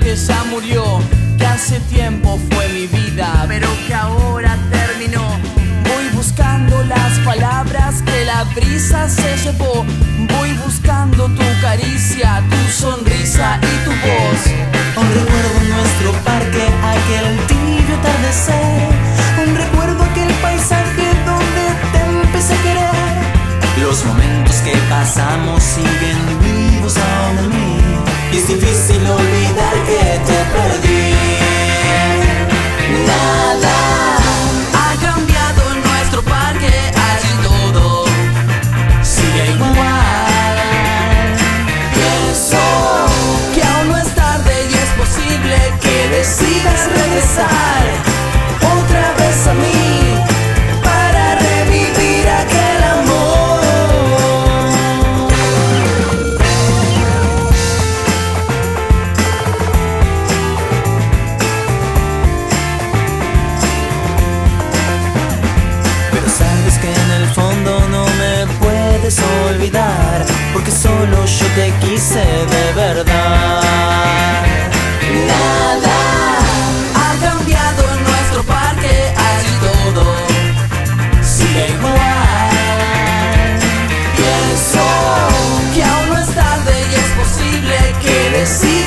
que ya murió, que hace tiempo fue mi vida, pero que ahora terminó. Voy buscando las palabras que la brisa se llevó. Voy buscando tu caricia, tu sonrisa y tu voz. Un recuerdo en nuestro parque, aquel tibio atardecer. Un recuerdo aquel paisaje donde te empecé a querer. Los momentos que pasamos siguen vivos aún en mí, y es difícil olvidar que te perdí. Nada ha cambiado en nuestro parque, allí todo sigue igual. Pienso que aún no es tarde y es posible que decidas regresar otra vez a mí para revivir aquel amor. Pero sabes que en el fondo no me puedes olvidar, porque solo yo te quise de verdad. Nada Ha cambiado en nuestro parque, allí todo sigue igual. pienso Que aún no es tarde y es posible que decidas